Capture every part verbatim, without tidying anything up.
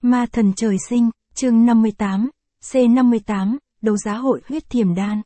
Ma thần trời sinh, chương năm mươi tám, C năm mươi tám, đấu giá hội huyết thiềm đan.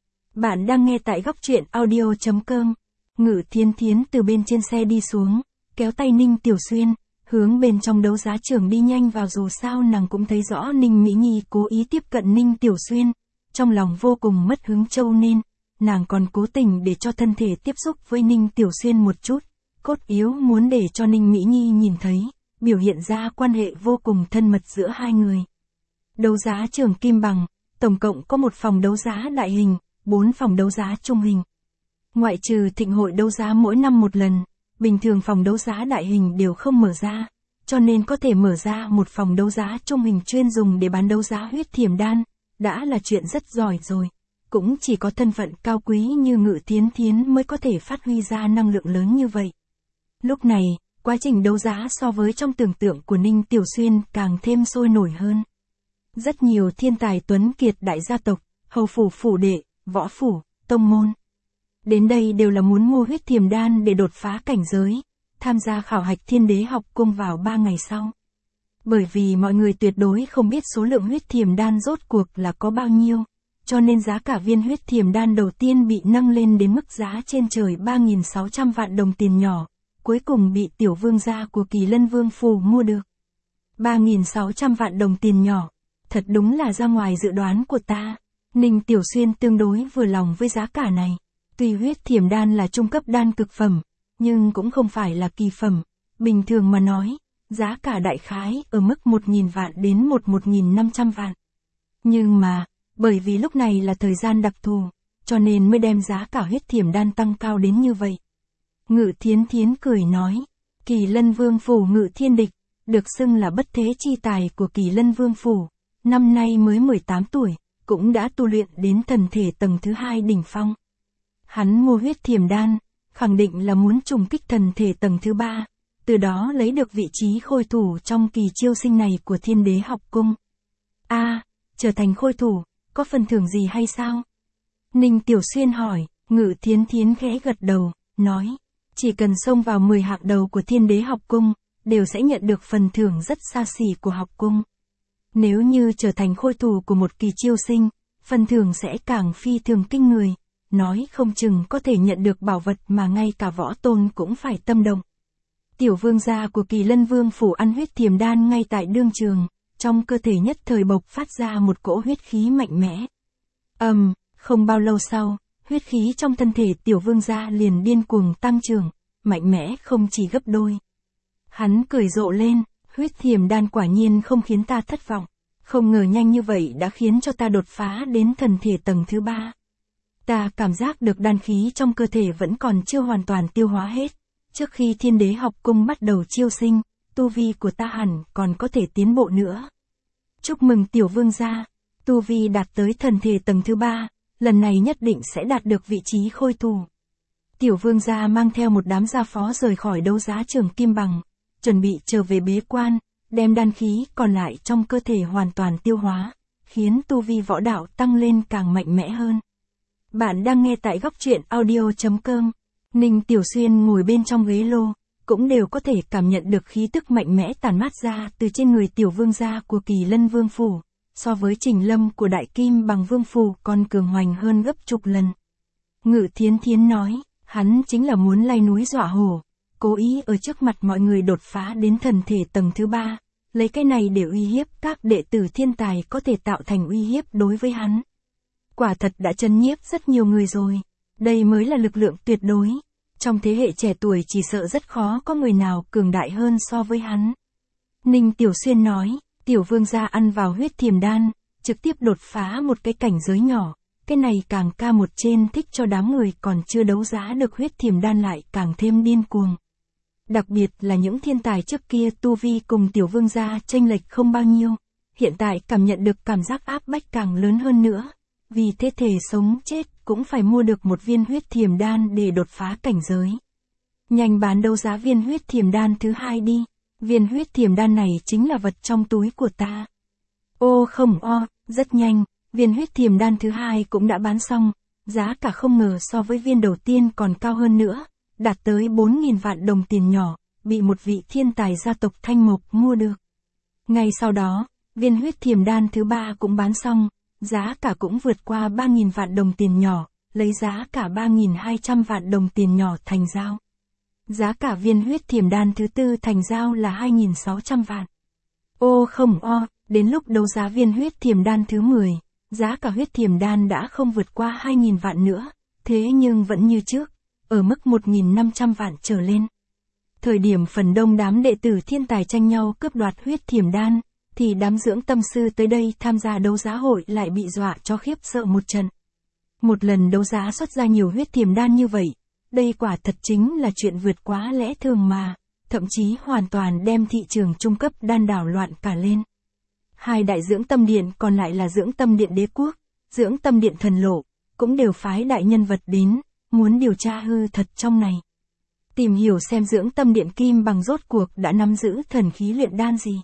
Bạn đang nghe tại góc truyện audio chấm com. Ngự Thiến Thiến từ bên trên xe đi xuống, kéo tay Ninh Tiểu Xuyên, hướng bên trong đấu giá trường đi nhanh vào, dù sao nàng cũng thấy rõ Ninh Mỹ Nhi cố ý tiếp cận Ninh Tiểu Xuyên, trong lòng vô cùng mất hứng, châu nên, nàng còn cố tình để cho thân thể tiếp xúc với Ninh Tiểu Xuyên một chút, cốt yếu muốn để cho Ninh Mỹ Nhi nhìn thấy, biểu hiện ra quan hệ vô cùng thân mật giữa hai người. Đấu giá trường Kim Bằng, tổng cộng có một phòng đấu giá đại hình, bốn phòng đấu giá trung hình. Ngoại trừ thịnh hội đấu giá mỗi năm một lần, bình thường phòng đấu giá đại hình đều không mở ra, cho nên có thể mở ra một phòng đấu giá trung hình chuyên dùng để bán đấu giá huyết thiềm đan, đã là chuyện rất giỏi rồi. Cũng chỉ có thân phận cao quý như Ngự Thiến Thiến mới có thể phát huy ra năng lượng lớn như vậy. Lúc này, quá trình đấu giá so với trong tưởng tượng của Ninh Tiểu Xuyên càng thêm sôi nổi hơn. Rất nhiều thiên tài tuấn kiệt đại gia tộc, hầu phủ phủ đệ, võ phủ, tông môn. Đến đây đều là muốn mua huyết thiềm đan để đột phá cảnh giới, tham gia khảo hạch Thiên Đế học cung vào ba ngày sau. Bởi vì mọi người tuyệt đối không biết số lượng huyết thiềm đan rốt cuộc là có bao nhiêu, cho nên giá cả viên huyết thiềm đan đầu tiên bị nâng lên đến mức giá trên trời ba nghìn sáu trăm vạn đồng tiền nhỏ, cuối cùng bị tiểu vương gia của Kỳ Lân Vương phủ mua được. ba nghìn sáu trăm vạn đồng tiền nhỏ, thật đúng là ra ngoài dự đoán của ta. Ninh Tiểu Xuyên tương đối vừa lòng với giá cả này. Tuy huyết thiềm đan là trung cấp đan cực phẩm, nhưng cũng không phải là kỳ phẩm. Bình thường mà nói, giá cả đại khái ở mức một nghìn vạn đến một nghìn năm trăm vạn. Nhưng mà, bởi vì lúc này là thời gian đặc thù, cho nên mới đem giá cả huyết thiềm đan tăng cao đến như vậy. Ngự Thiến Thiến cười nói, Kỳ Lân Vương phủ Ngự Thiên Địch, được xưng là bất thế chi tài của Kỳ Lân Vương phủ, năm nay mới mười tám tuổi, cũng đã tu luyện đến thần thể tầng thứ hai đỉnh phong. Hắn mua huyết thiềm đan, khẳng định là muốn trùng kích thần thể tầng thứ ba, từ đó lấy được vị trí khôi thủ trong kỳ chiêu sinh này của Thiên Đế học cung. A, à, trở thành khôi thủ, có phần thưởng gì hay sao? Ninh Tiểu Xuyên hỏi. Ngự Thiến Thiến khẽ gật đầu, nói, chỉ cần xông vào mười hạng đầu của Thiên Đế học cung, đều sẽ nhận được phần thưởng rất xa xỉ của học cung. Nếu như trở thành khôi thủ của một kỳ chiêu sinh, phần thưởng sẽ càng phi thường kinh người, nói không chừng có thể nhận được bảo vật mà ngay cả võ tôn cũng phải tâm động. Tiểu vương gia của Kỳ Lân Vương phủ ăn huyết thiềm đan ngay tại đương trường, trong cơ thể nhất thời bộc phát ra một cỗ huyết khí mạnh mẽ. Ầm, um, không bao lâu sau, huyết khí trong thân thể tiểu vương gia liền điên cuồng tăng trưởng, mạnh mẽ không chỉ gấp đôi. Hắn cười rộ lên, huyết thiềm đan quả nhiên không khiến ta thất vọng, không ngờ nhanh như vậy đã khiến cho ta đột phá đến thần thể tầng thứ ba. Ta cảm giác được đan khí trong cơ thể vẫn còn chưa hoàn toàn tiêu hóa hết, trước khi Thiên Đế học cung bắt đầu chiêu sinh, tu vi của ta hẳn còn có thể tiến bộ nữa. Chúc mừng tiểu vương gia, tu vi đạt tới thần thể tầng thứ ba, lần này nhất định sẽ đạt được vị trí khôi thủ. Tiểu vương gia mang theo một đám gia phó rời khỏi đấu giá trường Kim Bằng, chuẩn bị trở về bế quan, đem đan khí còn lại trong cơ thể hoàn toàn tiêu hóa, khiến tu vi võ đạo tăng lên càng mạnh mẽ hơn. Bạn đang nghe tại góc truyện audio chấm com. Ninh Tiểu Xuyên ngồi bên trong ghế lô, cũng đều có thể cảm nhận được khí tức mạnh mẽ tản mát ra từ trên người tiểu vương gia của Kỳ Lân Vương phủ, so với Trình Lâm của Đại Kim Bằng Vương phủ còn cường hoành hơn gấp chục lần. Ngự Thiến Thiến nói, hắn chính là muốn lay núi dọa hổ, cố ý ở trước mặt mọi người đột phá đến thần thể tầng thứ ba, lấy cái này để uy hiếp các đệ tử thiên tài có thể tạo thành uy hiếp đối với hắn. Quả thật đã chấn nhiếp rất nhiều người rồi, đây mới là lực lượng tuyệt đối, trong thế hệ trẻ tuổi chỉ sợ rất khó có người nào cường đại hơn so với hắn. Ninh Tiểu Xuyên nói, tiểu vương gia ăn vào huyết thiềm đan, trực tiếp đột phá một cái cảnh giới nhỏ, cái này càng ca một trên thích cho đám người còn chưa đấu giá được huyết thiềm đan lại càng thêm điên cuồng. Đặc biệt là những thiên tài trước kia tu vi cùng tiểu vương gia chênh lệch không bao nhiêu, hiện tại cảm nhận được cảm giác áp bách càng lớn hơn nữa, vì thế thể sống chết cũng phải mua được một viên huyết thiềm đan để đột phá cảnh giới. Nhanh bán đấu giá viên huyết thiềm đan thứ hai đi, viên huyết thiềm đan này chính là vật trong túi của ta. Ô không o, rất nhanh, viên huyết thiềm đan thứ hai cũng đã bán xong, giá cả không ngờ so với viên đầu tiên còn cao hơn nữa, đạt tới bốn nghìn vạn đồng tiền nhỏ, bị một vị thiên tài gia tộc Thanh Mộc mua được. Ngay sau đó, viên huyết thiềm đan thứ ba cũng bán xong, giá cả cũng vượt qua ba nghìn vạn đồng tiền nhỏ, lấy giá cả ba nghìn hai trăm vạn đồng tiền nhỏ thành giao. Giá cả viên huyết thiềm đan thứ tư thành giao là hai nghìn sáu trăm vạn. Ô không o, đến lúc đấu giá viên huyết thiềm đan thứ mười, giá cả huyết thiềm đan đã không vượt qua hai nghìn vạn nữa, thế nhưng vẫn như trước, ở mức một nghìn năm trăm vạn trở lên. Thời điểm phần đông đám đệ tử thiên tài tranh nhau cướp đoạt huyết thiềm đan, thì đám dưỡng tâm sư tới đây tham gia đấu giá hội lại bị dọa cho khiếp sợ một trận. Một lần đấu giá xuất ra nhiều huyết thiềm đan như vậy, đây quả thật chính là chuyện vượt quá lẽ thường mà, thậm chí hoàn toàn đem thị trường trung cấp đan đảo loạn cả lên. Hai đại dưỡng tâm điện còn lại là dưỡng tâm điện đế quốc, dưỡng tâm điện thần lộ, cũng đều phái đại nhân vật đến, muốn điều tra hư thật trong này. Tìm hiểu xem dưỡng tâm điện kim bằng rốt cuộc đã nắm giữ thần khí luyện đan gì.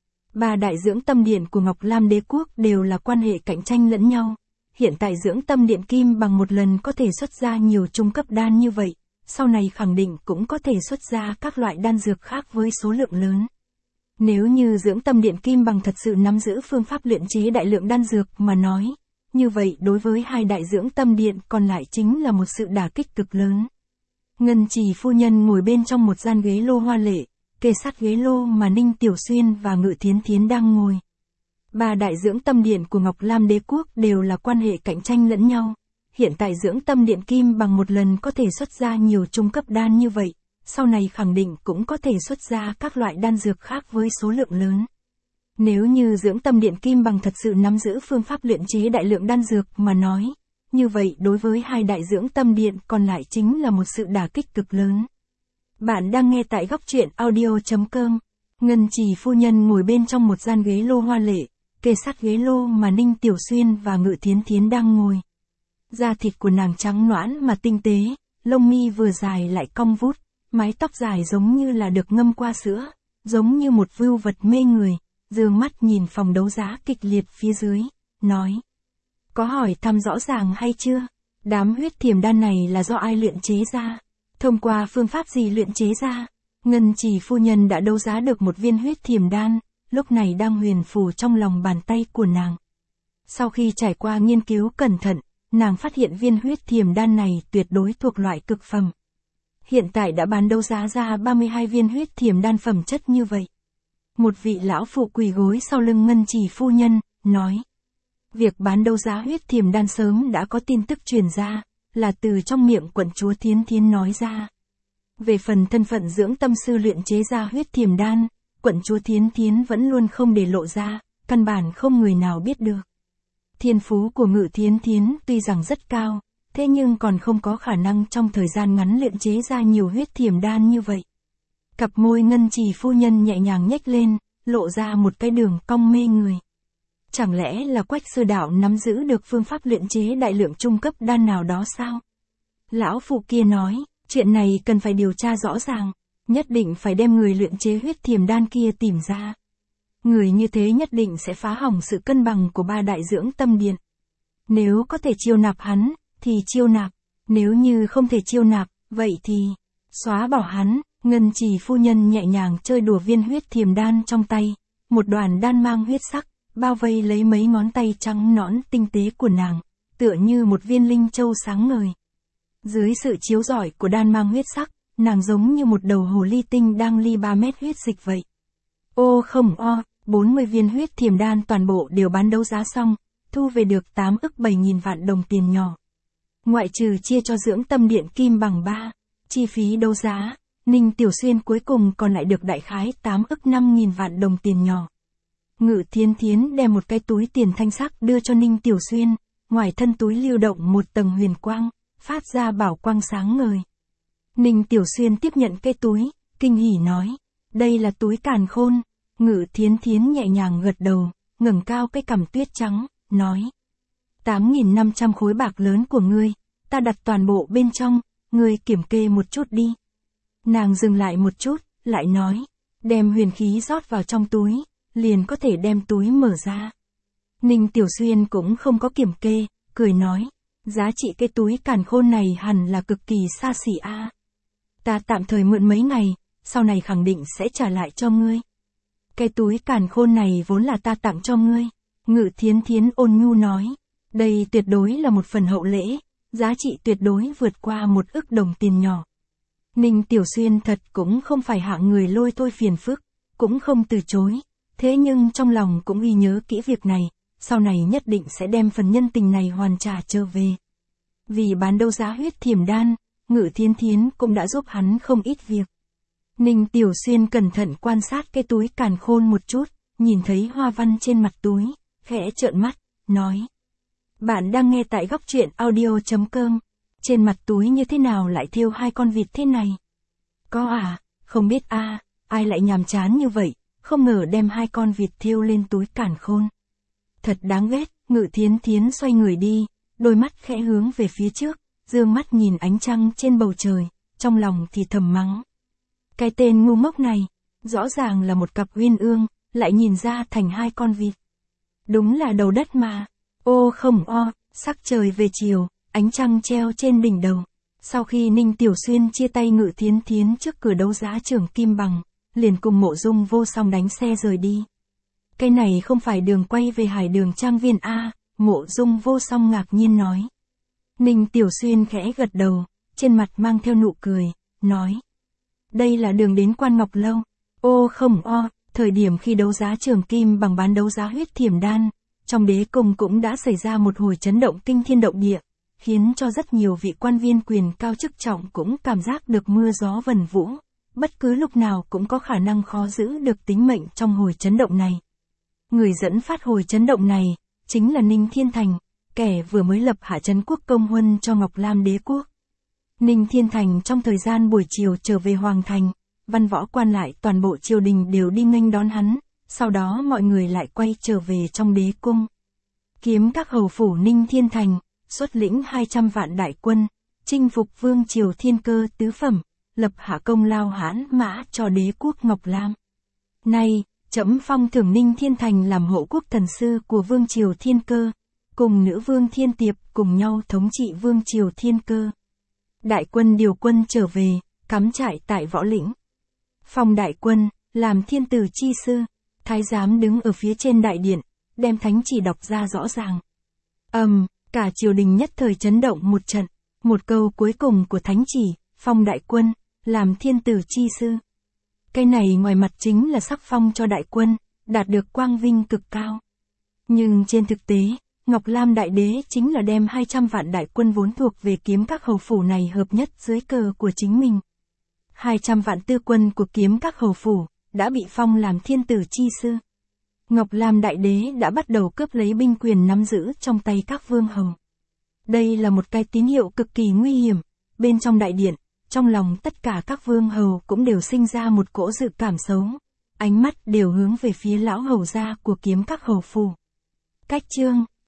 Ba đại dưỡng tâm điện của Ngọc Lam đế quốc đều là quan hệ cạnh tranh lẫn nhau. Hiện tại dưỡng tâm điện kim bằng một lần có thể xuất ra nhiều trung cấp đan như vậy, sau này khẳng định cũng có thể xuất ra các loại đan dược khác với số lượng lớn. Nếu như dưỡng tâm điện kim bằng thật sự nắm giữ phương pháp luyện chế đại lượng đan dược mà nói, như vậy đối với hai đại dưỡng tâm điện còn lại chính là một sự đả kích cực lớn. Ngân Trì phu nhân ngồi bên trong một gian ghế lô hoa lệ, kề sát ghế lô mà Ninh Tiểu Xuyên và Ngự Thiến Thiến đang ngồi. Ba đại dưỡng tâm điện của Ngọc Lam đế quốc đều là quan hệ cạnh tranh lẫn nhau. Hiện tại dưỡng tâm điện kim bằng một lần có thể xuất ra nhiều trung cấp đan như vậy, sau này khẳng định cũng có thể xuất ra các loại đan dược khác với số lượng lớn. Nếu như dưỡng tâm điện kim bằng thật sự nắm giữ phương pháp luyện chế đại lượng đan dược mà nói, như vậy đối với hai đại dưỡng tâm điện còn lại chính là một sự đả kích cực lớn. Bạn đang nghe tại góc truyện audio chấm com. Ngân Trì phu nhân ngồi bên trong một gian ghế lô hoa lệ, kề sát ghế lô mà Ninh Tiểu Xuyên và Ngự Thiến Thiến đang ngồi. Da thịt của nàng trắng nõn mà tinh tế, lông mi vừa dài lại cong vút, mái tóc dài giống như là được ngâm qua sữa, giống như một vưu vật mê người, dương mắt nhìn phòng đấu giá kịch liệt phía dưới, nói. Có hỏi thăm rõ ràng hay chưa? Đám huyết thiềm đan này là do ai luyện chế ra? Thông qua phương pháp gì luyện chế ra? Ngân Trì phu nhân đã đấu giá được một viên huyết thiềm đan, lúc này đang huyền phù trong lòng bàn tay của nàng. Sau khi trải qua nghiên cứu cẩn thận, nàng phát hiện viên huyết thiềm đan này tuyệt đối thuộc loại cực phẩm. Hiện tại đã bán đấu giá ra ba mươi hai viên huyết thiềm đan phẩm chất như vậy. Một vị lão phụ quỳ gối sau lưng Ngân Trì phu nhân, nói. Việc bán đấu giá huyết thiềm đan sớm đã có tin tức truyền ra, là từ trong miệng quận chúa Thiến Thiến nói ra. Về phần thân phận dưỡng tâm sư luyện chế ra huyết thiềm đan, quận chúa Thiến Thiến vẫn luôn không để lộ ra, căn bản không người nào biết được. Thiên phú của Ngự Thiến Thiến tuy rằng rất cao, thế nhưng còn không có khả năng trong thời gian ngắn luyện chế ra nhiều huyết thiềm đan như vậy. Cặp môi Ngân Trì phu nhân nhẹ nhàng nhếch lên, lộ ra một cái đường cong mê người. Chẳng lẽ là Quách sư đạo nắm giữ được phương pháp luyện chế đại lượng trung cấp đan nào đó sao? Lão phụ kia nói, chuyện này cần phải điều tra rõ ràng, nhất định phải đem người luyện chế huyết thiềm đan kia tìm ra. Người như thế nhất định sẽ phá hỏng sự cân bằng của ba đại dưỡng tâm điện. Nếu có thể chiêu nạp hắn, thì chiêu nạp, nếu như không thể chiêu nạp, vậy thì xóa bỏ hắn. Ngân Trì phu nhân nhẹ nhàng chơi đùa viên huyết thiềm đan trong tay, một đoàn đan mang huyết sắc, bao vây lấy mấy ngón tay trắng nõn tinh tế của nàng, tựa như một viên linh châu sáng ngời. Dưới sự chiếu rọi của đan mang huyết sắc, nàng giống như một đầu hồ ly tinh đang ly ba mét huyết dịch vậy. Ô không o, bốn mươi viên huyết thiềm đan toàn bộ đều bán đấu giá xong, thu về được tám ức bảy nghìn vạn đồng tiền nhỏ. Ngoại trừ chia cho dưỡng tâm điện kim bằng ba, chi phí đấu giá, Ninh Tiểu Xuyên cuối cùng còn lại được đại khái tám ức năm nghìn vạn đồng tiền nhỏ. Ngự Thiến Thiến đem một cái túi tiền thanh sắc đưa cho Ninh Tiểu Xuyên, ngoài thân túi lưu động một tầng huyền quang, phát ra bảo quang sáng ngời. Ninh Tiểu Xuyên tiếp nhận cái túi, kinh hỉ nói, đây là túi càn khôn. Ngự Thiến Thiến nhẹ nhàng gật đầu, ngẩng cao cái cằm tuyết trắng, nói. tám nghìn năm trăm khối bạc lớn của ngươi, ta đặt toàn bộ bên trong, ngươi kiểm kê một chút đi. Nàng dừng lại một chút, lại nói, đem huyền khí rót vào trong túi, liền có thể đem túi mở ra. Ninh Tiểu Xuyên cũng không có kiểm kê, cười nói, giá trị cái túi càn khôn này hẳn là cực kỳ xa xỉ a. Ta tạm thời mượn mấy ngày, sau này khẳng định sẽ trả lại cho ngươi. Cái túi càn khôn này vốn là ta tặng cho ngươi. Ngự Thiến Thiến ôn nhu nói. Đây tuyệt đối là một phần hậu lễ, giá trị tuyệt đối vượt qua một ức đồng tiền nhỏ. Ninh Tiểu Xuyên thật cũng không phải hạng người lôi thôi phiền phức, cũng không từ chối, thế nhưng trong lòng cũng ghi nhớ kỹ việc này, sau này nhất định sẽ đem phần nhân tình này hoàn trả trở về. Vì bán đấu giá huyết thiểm đan, Ngự Thiến Thiến cũng đã giúp hắn không ít việc. Ninh Tiểu Xuyên cẩn thận quan sát cái túi càn khôn một chút, nhìn thấy hoa văn trên mặt túi, khẽ trợn mắt, nói. Bạn đang nghe tại góc truyện audio chấm com. Trên mặt túi như thế nào lại thêu hai con vịt thế này? Có à, không biết a, à, ai lại nhàm chán như vậy, không ngờ đem hai con vịt thêu lên túi càn khôn. Thật đáng ghét, Ngự Thiến Thiến xoay người đi, đôi mắt khẽ hướng về phía trước, dương mắt nhìn ánh trăng trên bầu trời, trong lòng thì thầm mắng. Cái tên ngu ngốc này, rõ ràng là một cặp uyên ương, lại nhìn ra thành hai con vịt. Đúng là đầu đất mà. Ô không o, sắc trời về chiều, ánh trăng treo trên đỉnh đầu. Sau khi Ninh Tiểu Xuyên chia tay Ngự Thiến Thiến trước cửa đấu giá Trường Kim Bằng, liền cùng Mộ Dung Vô Song đánh xe rời đi. Cái này không phải đường quay về Hải Đường Trang Viên a, Mộ Dung Vô Song ngạc nhiên nói. Ninh Tiểu Xuyên khẽ gật đầu, trên mặt mang theo nụ cười, nói. Đây là đường đến Quan Ngọc Lâu. Ô không o, thời điểm khi đấu giá Trường Kim Bằng bán đấu giá huyết thiểm đan, trong đế cung cũng đã xảy ra một hồi chấn động kinh thiên động địa, khiến cho rất nhiều vị quan viên quyền cao chức trọng cũng cảm giác được mưa gió vần vũ, bất cứ lúc nào cũng có khả năng khó giữ được tính mệnh trong hồi chấn động này. Người dẫn phát hồi chấn động này, chính là Ninh Thiên Thành, kẻ vừa mới lập hạ trấn quốc công huân cho Ngọc Lam đế quốc. Ninh Thiên Thành trong thời gian buổi chiều trở về Hoàng Thành, văn võ quan lại toàn bộ triều đình đều đi nghênh đón hắn, sau đó mọi người lại quay trở về trong đế cung. Kiếm các hầu phủ Ninh Thiên Thành, xuất lĩnh hai trăm vạn đại quân, chinh phục vương triều thiên cơ tứ phẩm, lập hạ công lao hãn mã cho đế quốc Ngọc Lam. Nay, trẫm phong thưởng Ninh Thiên Thành làm hộ quốc thần sư của vương triều thiên cơ, cùng nữ vương Thiên Tiệp cùng nhau thống trị vương triều thiên cơ. Đại quân điều quân trở về, cắm trại tại Võ Lĩnh. Phong đại quân, làm thiên tử chi sư, thái giám đứng ở phía trên đại điện, đem thánh chỉ đọc ra rõ ràng. Ầm, um, cả triều đình nhất thời chấn động một trận, một câu cuối cùng của thánh chỉ, phong đại quân, làm thiên tử chi sư. Cái này ngoài mặt chính là sắc phong cho đại quân, đạt được quang vinh cực cao. Nhưng trên thực tế, Ngọc Lam đại đế chính là đem hai trăm vạn đại quân vốn thuộc về kiếm các hầu phủ này hợp nhất dưới cờ của chính mình. hai trăm vạn tư quân của kiếm các hầu phủ, đã bị phong làm thiên tử chi sư. Ngọc Lam đại đế đã bắt đầu cướp lấy binh quyền nắm giữ trong tay các vương hầu. Đây là một cái tín hiệu cực kỳ nguy hiểm, bên trong đại điện, trong lòng tất cả các vương hầu cũng đều sinh ra một cỗ dự cảm xấu, ánh mắt đều hướng về phía lão hầu gia của kiếm các hầu phủ. Cách chương